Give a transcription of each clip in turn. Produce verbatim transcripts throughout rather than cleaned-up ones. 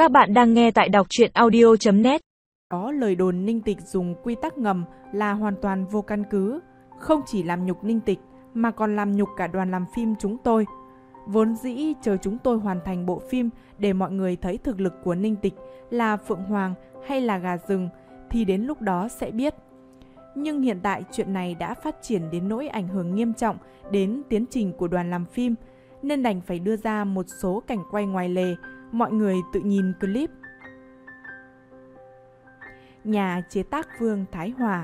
Các bạn đang nghe tại đọc truyện audio chấm net. Có lời đồn Ninh Tịch dùng quy tắc ngầm là hoàn toàn vô căn cứ, không chỉ làm nhục Ninh Tịch mà còn làm nhục cả đoàn làm phim chúng tôi. Vốn dĩ chờ chúng tôi hoàn thành bộ phim để mọi người thấy thực lực của Ninh Tịch là phượng hoàng hay là gà rừng thì đến lúc đó sẽ biết. Nhưng hiện tại chuyện này đã phát triển đến nỗi ảnh hưởng nghiêm trọng đến tiến trình của đoàn làm phim, nên đành phải đưa ra một số cảnh quay ngoài lề, mọi người tự nhìn clip. Nhà chế tác Vương Thái Hòa.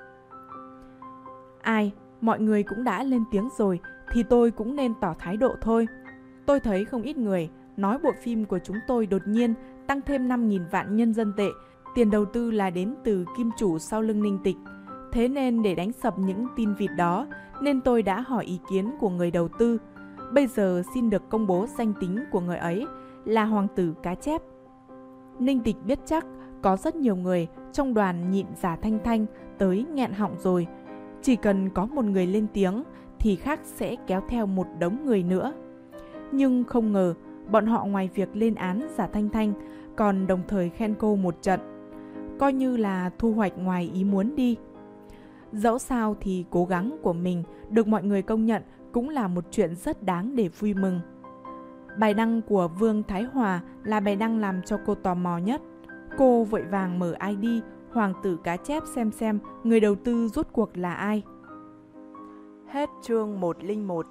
Ai, mọi người cũng đã lên tiếng rồi thì tôi cũng nên tỏ thái độ thôi. Tôi thấy không ít người nói bộ phim của chúng tôi đột nhiên tăng thêm năm nghìn vạn nhân dân tệ, tiền đầu tư là đến từ kim chủ sau lưng Ninh Tịch. Thế nên để đánh sập những tin vịt đó, nên tôi đã hỏi ý kiến của người đầu tư. Bây giờ xin được công bố danh tính của người ấy là Hoàng tử Cá Chép. Ninh Tịch biết chắc có rất nhiều người trong đoàn nhịn Giả Thanh Thanh tới nghẹn họng rồi. Chỉ cần có một người lên tiếng thì khác sẽ kéo theo một đống người nữa. Nhưng không ngờ bọn họ ngoài việc lên án Giả Thanh Thanh còn đồng thời khen cô một trận, coi như là thu hoạch ngoài ý muốn đi. Dẫu sao thì cố gắng của mình được mọi người công nhận cũng là một chuyện rất đáng để vui mừng. Bài đăng của Vương Thái Hòa là bài đăng làm cho cô tò mò nhất. Cô vội vàng mở i đê Hoàng tử Cá Chép xem xem người đầu tư rốt cuộc là ai. Hết chương một không một.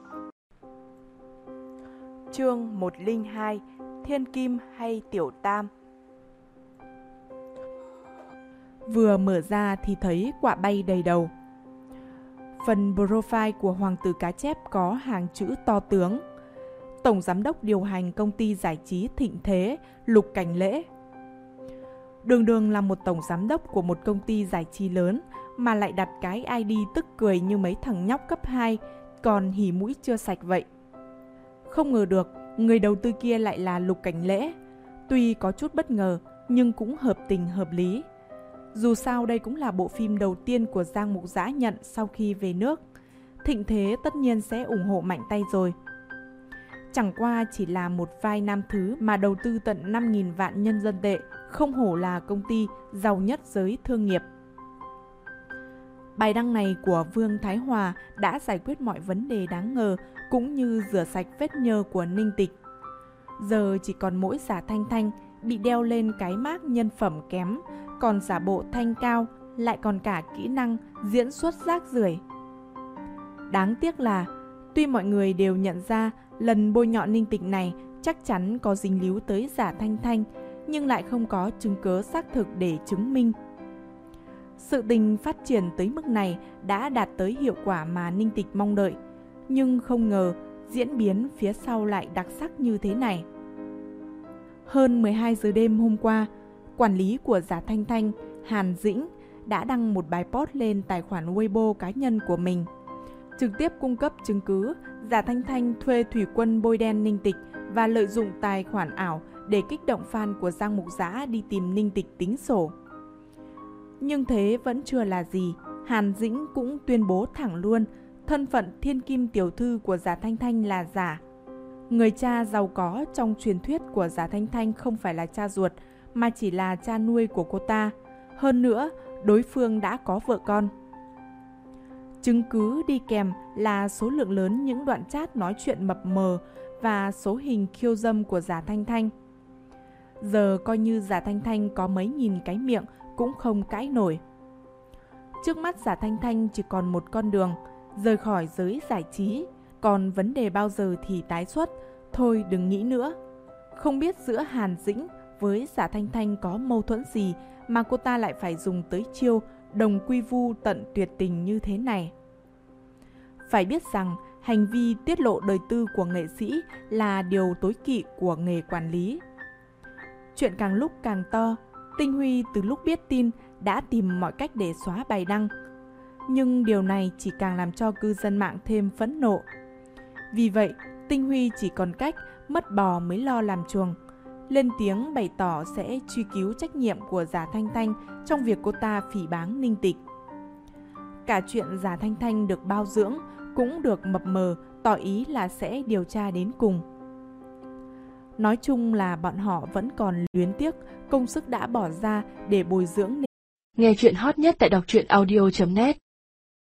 Chương một không hai. Thiên Kim hay Tiểu Tam. Vừa mở ra thì thấy quạ bay đầy đầu. Phần profile của Hoàng tử Cá Chép có hàng chữ to tướng: Tổng giám đốc điều hành công ty giải trí Thịnh Thế, Lục Cảnh Lễ. Đường đường là một tổng giám đốc của một công ty giải trí lớn mà lại đặt cái i đê tức cười như mấy thằng nhóc cấp hai, còn hỉ mũi chưa sạch vậy. Không ngờ được, người đầu tư kia lại là Lục Cảnh Lễ. Tuy có chút bất ngờ, nhưng cũng hợp tình hợp lý. Dù sao đây cũng là bộ phim đầu tiên của Giang Mục Dã nhận sau khi về nước. Thịnh Thế tất nhiên sẽ ủng hộ mạnh tay rồi. Chẳng qua chỉ là một vai nam thứ mà đầu tư tận năm nghìn vạn nhân dân tệ, không hổ là công ty giàu nhất giới thương nghiệp. Bài đăng này của Vương Thái Hòa đã giải quyết mọi vấn đề đáng ngờ, cũng như rửa sạch vết nhơ của Ninh Tịch. Giờ chỉ còn mỗi Giả Thanh Thanh bị đeo lên cái mác nhân phẩm kém, còn giả bộ thanh cao, lại còn cả kỹ năng diễn xuất rác rưởi. Đáng tiếc là, tuy mọi người đều nhận ra lần bôi nhọ Ninh Tịch này chắc chắn có dính líu tới Giả Thanh Thanh, nhưng lại không có chứng cứ xác thực để chứng minh. Sự tình phát triển tới mức này đã đạt tới hiệu quả mà Ninh Tịch mong đợi, nhưng không ngờ diễn biến phía sau lại đặc sắc như thế này. Hơn mười hai giờ đêm hôm qua, quản lý của Giả Thanh Thanh, Hàn Dĩnh, đã đăng một bài post lên tài khoản Weibo cá nhân của mình, trực tiếp cung cấp chứng cứ Giả Thanh Thanh thuê thủy quân bôi đen Ninh Tịch và lợi dụng tài khoản ảo để kích động fan của Giang Mục Dã đi tìm Ninh Tịch tính sổ. Nhưng thế vẫn chưa là gì, Hàn Dĩnh cũng tuyên bố thẳng luôn thân phận thiên kim tiểu thư của Giả Thanh Thanh là giả. Người cha giàu có trong truyền thuyết của Giả Thanh Thanh không phải là cha ruột, mà chỉ là cha nuôi của cô ta. Hơn nữa, đối phương đã có vợ con. Chứng cứ đi kèm là số lượng lớn những đoạn chat nói chuyện mập mờ và số hình khiêu dâm của Giả Thanh Thanh. Giờ coi như Giả Thanh Thanh có mấy nghìn cái miệng cũng không cãi nổi. Trước mắt Giả Thanh Thanh chỉ còn một con đường, rời khỏi giới giải trí, còn vấn đề bao giờ thì tái xuất, thôi đừng nghĩ nữa. Không biết giữa Hàn Dĩnh với Giả Thanh Thanh có mâu thuẫn gì mà cô ta lại phải dùng tới chiêu đồng quy vu tận tuyệt tình như thế này. Phải biết rằng hành vi tiết lộ đời tư của nghệ sĩ là điều tối kỵ của nghề quản lý. Chuyện càng lúc càng to, Tinh Huy từ lúc biết tin đã tìm mọi cách để xóa bài đăng. Nhưng điều này chỉ càng làm cho cư dân mạng thêm phẫn nộ. Vì vậy, Tinh Huy chỉ còn cách mất bò mới lo làm chuồng, lên tiếng bày tỏ sẽ truy cứu trách nhiệm của Giả Thanh Thanh trong việc cô ta phỉ báng Ninh Tịch. Cả chuyện Giả Thanh Thanh được bao dưỡng cũng được mập mờ tỏ ý là sẽ điều tra đến cùng. Nói chung là bọn họ vẫn còn luyến tiếc công sức đã bỏ ra để bồi dưỡng. Nghe chuyện hot nhất tại đọc truyện audio chấm net